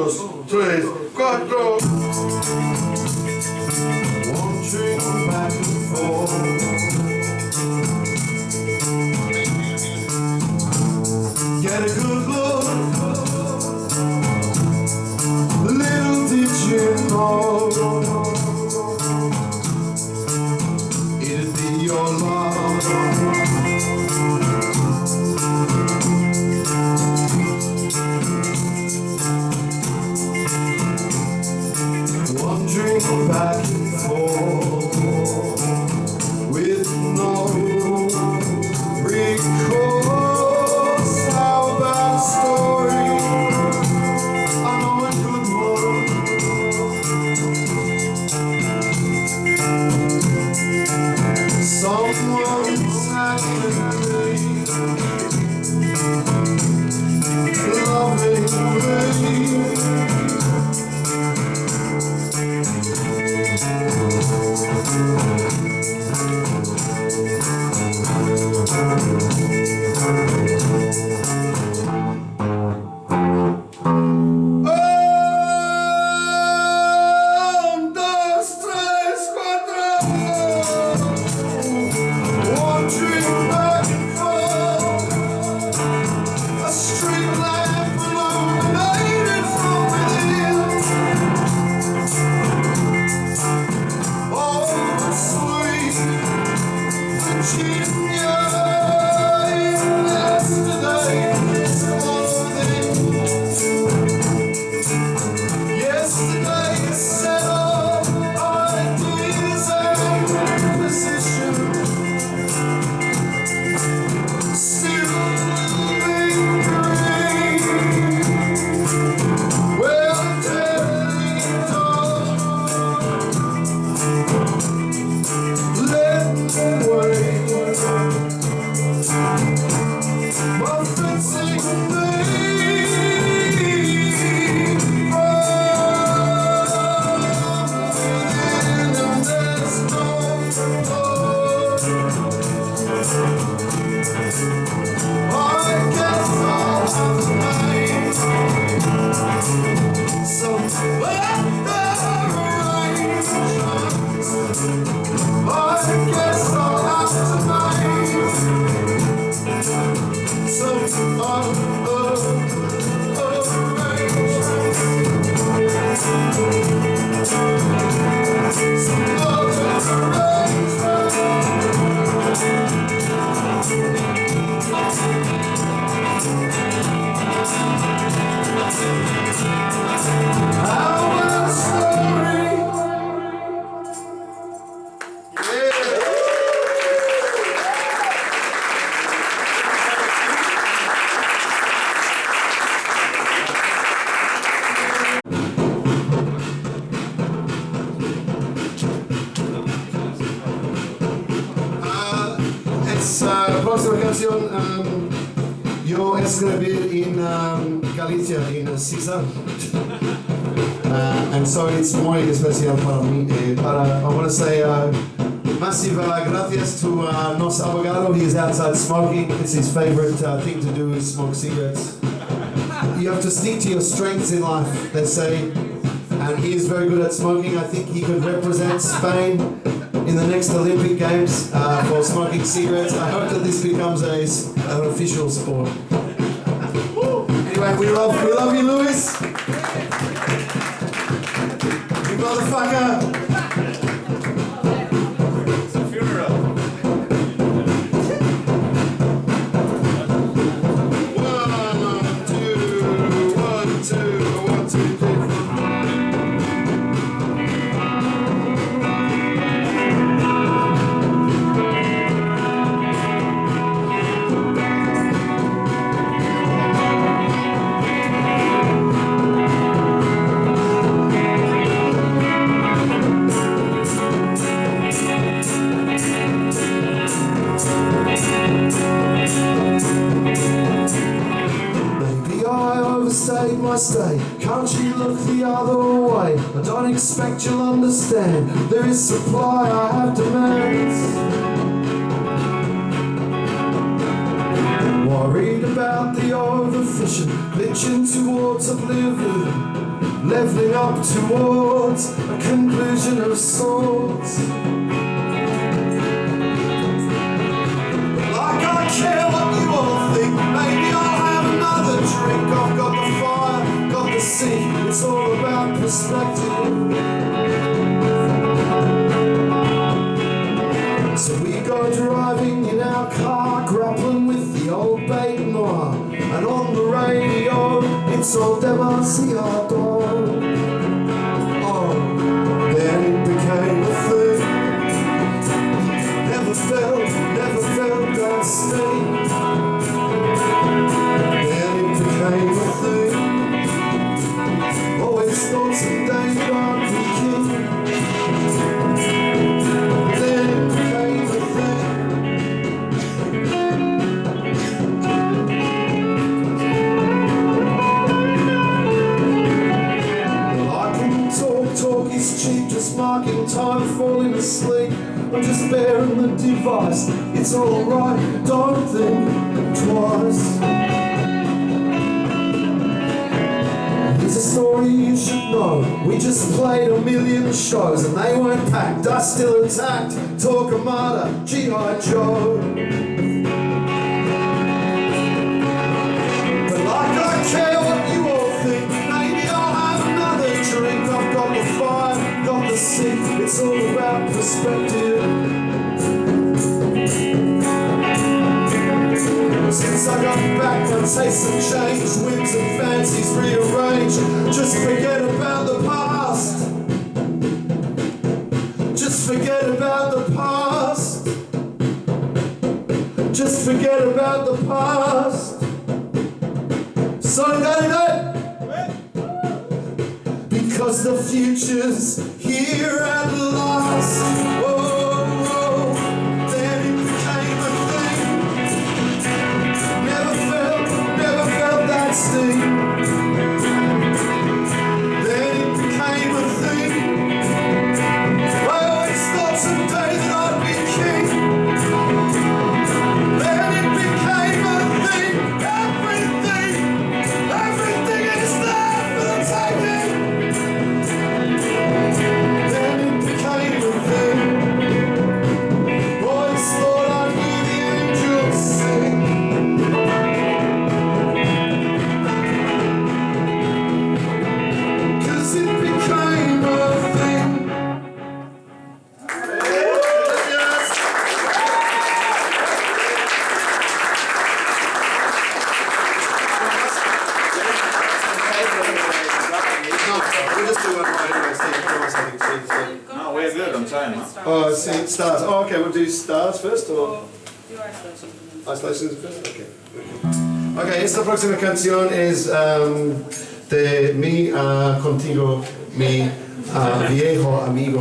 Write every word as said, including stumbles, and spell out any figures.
dos, tres, cuatro. Wandering back and forth, get a good look. Little did you know it'd be your love. Wandering back and forth with no recourse. How about a story? I know a good one. Someone's acting lovingly. La próxima canción um, yo escribí en um, Galicia, en Sisa. Uh, and so it's muy especial para mí. Eh, para, I want to say uh, massive uh, gracias to uh, Nos Abogado. He's outside smoking. It's his favorite uh, thing to do is smoke cigarettes. You have to stick to your strengths in life, they say. And he is very good at smoking. I think he could represent Spain in the next Olympic Games uh, for smoking cigarettes. I hope that this becomes a, an official sport. Anyway, we love, we love you, Luis. You motherfucker. It's a funeral. One, two, one, two, one, two, three. Overstayed my stay, can't you look the other way? I don't expect you'll understand, there is supply, I have demands. Worried about the overfishing, glitching towards oblivion. leveling up towards a conclusion of sorts. Like I care what you all think, maybe I'll have another drink. I've got the fire, got the sea, it's all about perspective. So we go driving in our car, grappling with the old bait noir, and on the radio, it's all demasiado. Oh, then it became a thing. Never felt, never felt that sting. Then it became a thing. Always thought someday I'd be king. Then it became a thing. Well, I can talk, talk is cheap, just marking time, falling asleep. I'm just bearing the device, it's alright, don't think twice. Here's a story you should know. We just played a million shows and they weren't packed, I still attacked. Torquemada, G I Joe. But like I care what you all think, maybe I'll have another drink. I've got the fire, got the sea, it's all about perspective. Since I got back, my tastes have changed, whims and fancies rearranged. Just forget about the past. Just forget about the past. Just forget about the past. Solidarity! Because the future's here at last. Whoa, whoa, then it became a thing. Never felt, never felt that sting. Then it became a thing. I always thought someday that I'd be king. Then it became a thing. Everything, everything is there for the taking. Then it became a thing. Always thought I'd hear the angels sing. Cause it became a thing. We'll just do one more anyway, Steve. Come on, something, Steve, Steve. No, we're good, I'm saying that. Oh, see, stars. Oh, okay, we'll do stars first, or Do isolation. isolations first? Okay. Ok, esta próxima canción es um, de mi uh, contigo, mi uh, viejo amigo.